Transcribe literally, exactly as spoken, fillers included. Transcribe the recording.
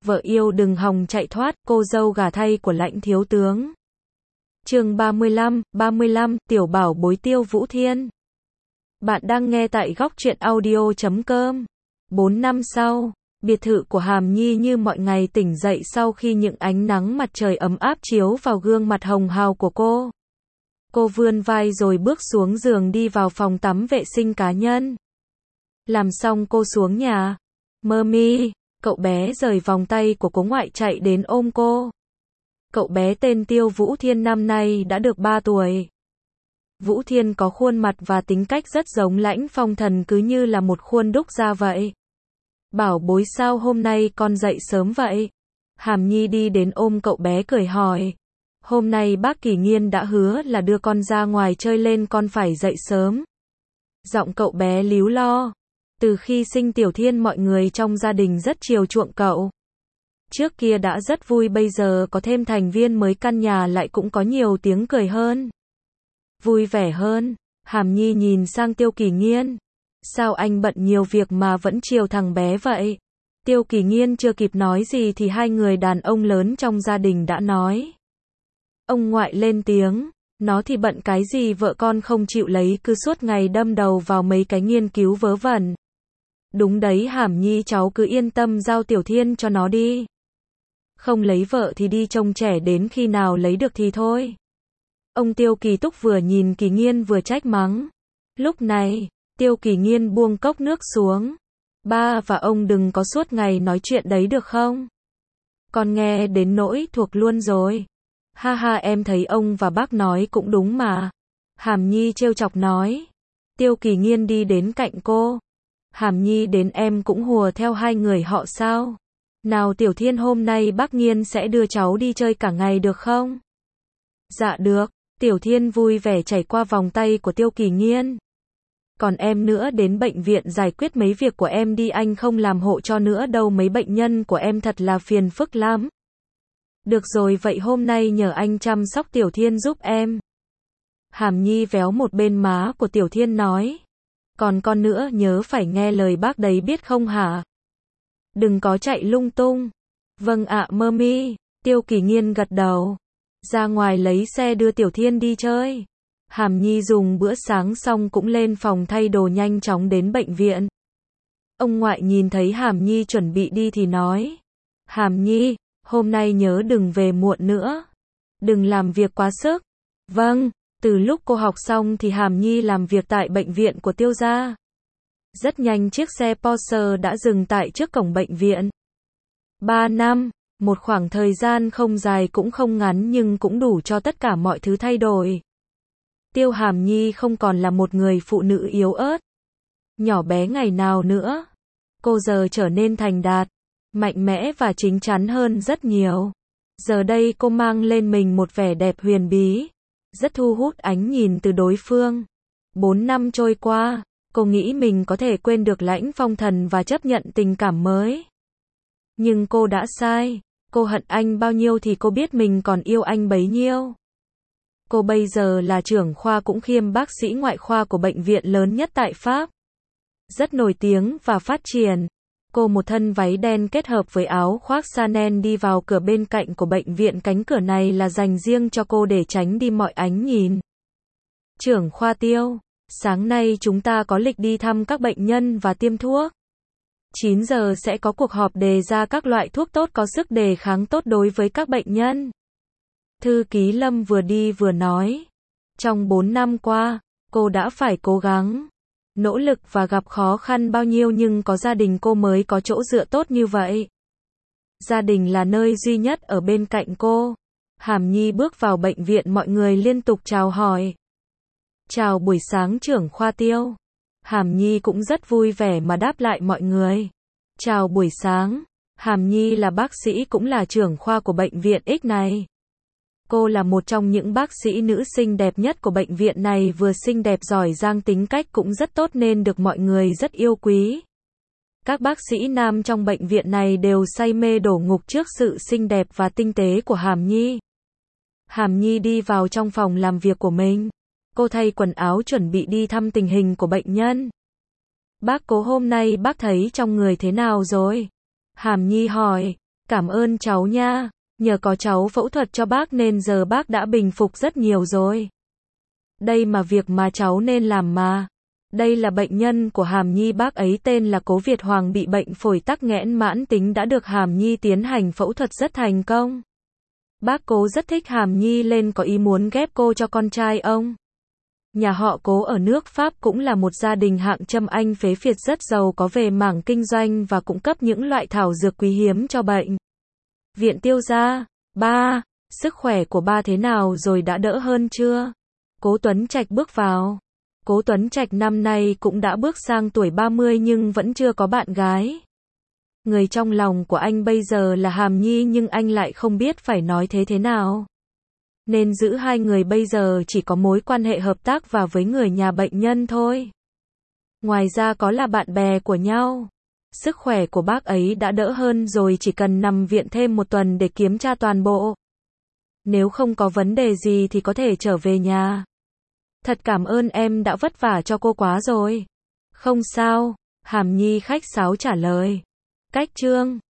vợ yêu đừng hòng chạy thoát, cô dâu gả thay của Lãnh thiếu tướng. Chương ba mươi lăm, ba mươi lăm, tiểu bảo bối Tiêu Vũ Thiên. Bạn đang nghe tại góc truyện audio chấm com. Bốn năm sau, biệt thự của Hàm Nhi như mọi ngày tỉnh dậy sau khi những ánh nắng mặt trời ấm áp chiếu vào gương mặt hồng hào của cô. Cô vươn vai rồi bước xuống giường đi vào phòng tắm vệ sinh cá nhân. Làm xong cô xuống nhà. Mami, cậu bé rời vòng tay của cố ngoại chạy đến ôm cô. Cậu bé tên Tiêu Vũ Thiên năm nay đã được ba tuổi. Vũ Thiên có khuôn mặt và tính cách rất giống Lãnh Phong Thần, cứ như là một khuôn đúc ra vậy. Bảo bối sao hôm nay con dậy sớm vậy? Hàm Nhi đi đến ôm cậu bé cười hỏi. Hôm nay bác Kỳ Nghiên đã hứa là đưa con ra ngoài chơi lên, con phải dậy sớm. Giọng cậu bé líu lo. Từ khi sinh Tiểu Thiên mọi người trong gia đình rất chiều chuộng cậu. Trước kia đã rất vui, bây giờ có thêm thành viên mới căn nhà lại cũng có nhiều tiếng cười hơn. Vui vẻ hơn. Hàm Nhi nhìn sang Tiêu Kỳ Nghiên. Sao anh bận nhiều việc mà vẫn chiều thằng bé vậy? Tiêu Kỳ Nghiên chưa kịp nói gì thì hai người đàn ông lớn trong gia đình đã nói. Ông ngoại lên tiếng. Nó thì bận cái gì, vợ con không chịu lấy, cứ suốt ngày đâm đầu vào mấy cái nghiên cứu vớ vẩn. Đúng đấy Hàm Nhi, cháu cứ yên tâm giao Tiểu Thiên cho nó đi. Không lấy vợ thì đi trông trẻ, đến khi nào lấy được thì thôi. Ông Tiêu Kỳ Túc vừa nhìn Kỳ Nghiên vừa trách mắng. Lúc này, Tiêu Kỳ Nghiên buông cốc nước xuống. Ba và ông đừng có suốt ngày nói chuyện đấy được không? Con nghe đến nỗi thuộc luôn rồi. Ha ha, em thấy ông và bác nói cũng đúng mà. Hàm Nhi trêu chọc nói. Tiêu Kỳ Nghiên đi đến cạnh cô. Hàm Nhi đến em cũng hùa theo hai người họ sao? Nào Tiểu Thiên, hôm nay bác Nghiên sẽ đưa cháu đi chơi cả ngày được không? Dạ được. Tiểu Thiên vui vẻ chảy qua vòng tay của Tiêu Kỳ Nghiên. Còn em nữa, đến bệnh viện giải quyết mấy việc của em đi, anh không làm hộ cho nữa đâu, mấy bệnh nhân của em thật là phiền phức lắm. Được rồi, vậy hôm nay nhờ anh chăm sóc Tiểu Thiên giúp em. Hàm Nhi véo một bên má của Tiểu Thiên nói. Còn con nữa, nhớ phải nghe lời bác đấy biết không hả? Đừng có chạy lung tung. Vâng ạ mami. Tiêu Kỳ Nghiên gật đầu. Ra ngoài lấy xe đưa Tiểu Thiên đi chơi. Hàm Nhi dùng bữa sáng xong cũng lên phòng thay đồ, nhanh chóng đến bệnh viện. Ông ngoại nhìn thấy Hàm Nhi chuẩn bị đi thì nói. Hàm Nhi, hôm nay nhớ đừng về muộn nữa. Đừng làm việc quá sức. Vâng, từ lúc cô học xong thì Hàm Nhi làm việc tại bệnh viện của Tiêu gia. Rất nhanh chiếc xe Porsche đã dừng tại trước cổng bệnh viện. Ba năm, một khoảng thời gian không dài cũng không ngắn nhưng cũng đủ cho tất cả mọi thứ thay đổi. Tiêu Hàm Nhi không còn là một người phụ nữ yếu ớt, nhỏ bé ngày nào nữa. Cô giờ trở nên thành đạt, mạnh mẽ và chín chắn hơn rất nhiều. Giờ đây cô mang lên mình một vẻ đẹp huyền bí, rất thu hút ánh nhìn từ đối phương. Bốn năm trôi qua, cô nghĩ mình có thể quên được Lãnh Phong Thần và chấp nhận tình cảm mới. Nhưng cô đã sai. Cô hận anh bao nhiêu thì cô biết mình còn yêu anh bấy nhiêu. Cô bây giờ là trưởng khoa cũng kiêm bác sĩ ngoại khoa của bệnh viện lớn nhất tại Pháp. Rất nổi tiếng và phát triển. Cô một thân váy đen kết hợp với áo khoác Chanel đi vào cửa bên cạnh của bệnh viện, cánh cửa này là dành riêng cho cô để tránh đi mọi ánh nhìn. Trưởng khoa Tiêu, sáng nay chúng ta có lịch đi thăm các bệnh nhân và tiêm thuốc. chín giờ sẽ có cuộc họp đề ra các loại thuốc tốt có sức đề kháng tốt đối với các bệnh nhân. Thư ký Lâm vừa đi vừa nói. Trong bốn năm qua, cô đã phải cố gắng, nỗ lực và gặp khó khăn bao nhiêu nhưng có gia đình cô mới có chỗ dựa tốt như vậy. Gia đình là nơi duy nhất ở bên cạnh cô. Hàm Nhi bước vào bệnh viện, mọi người liên tục chào hỏi. Chào buổi sáng trưởng khoa Tiêu. Hàm Nhi cũng rất vui vẻ mà đáp lại mọi người. Chào buổi sáng. Hàm Nhi là bác sĩ cũng là trưởng khoa của bệnh viện X này. Cô là một trong những bác sĩ nữ xinh đẹp nhất của bệnh viện này, vừa xinh đẹp giỏi giang, tính cách cũng rất tốt nên được mọi người rất yêu quý. Các bác sĩ nam trong bệnh viện này đều say mê đổ ngục trước sự xinh đẹp và tinh tế của Hàm Nhi. Hàm Nhi đi vào trong phòng làm việc của mình. Cô thay quần áo chuẩn bị đi thăm tình hình của bệnh nhân. Bác Cố, hôm nay bác thấy trong người thế nào rồi? Hàm Nhi hỏi. Cảm ơn cháu nha. Nhờ có cháu phẫu thuật cho bác nên giờ bác đã bình phục rất nhiều rồi. Đây mà việc mà cháu nên làm mà. Đây là bệnh nhân của Hàm Nhi, bác ấy tên là Cố Việt Hoàng, bị bệnh phổi tắc nghẽn mãn tính, đã được Hàm Nhi tiến hành phẫu thuật rất thành công. Bác Cố rất thích Hàm Nhi nên có ý muốn ghép cô cho con trai ông. Nhà họ Cố ở nước Pháp cũng là một gia đình hạng châm anh phế phiệt rất giàu có về mảng kinh doanh và cung cấp những loại thảo dược quý hiếm cho bệnh viện Tiêu gia. Ba, sức khỏe của ba thế nào rồi, đã đỡ hơn chưa? Cố Tuấn Trạch bước vào. Cố Tuấn Trạch năm nay cũng đã bước sang tuổi ba mươi nhưng vẫn chưa có bạn gái. Người trong lòng của anh bây giờ là Hàm Nhi nhưng anh lại không biết phải nói thế thế nào. Nên giữ hai người bây giờ chỉ có mối quan hệ hợp tác và với người nhà bệnh nhân thôi. Ngoài ra có là bạn bè của nhau. Sức khỏe của bác ấy đã đỡ hơn rồi, chỉ cần nằm viện thêm một tuần để kiểm tra toàn bộ. Nếu không có vấn đề gì thì có thể trở về nhà. Thật cảm ơn em đã vất vả cho cô quá rồi. Không sao, Hàm Nhi khách sáo trả lời. Cách chương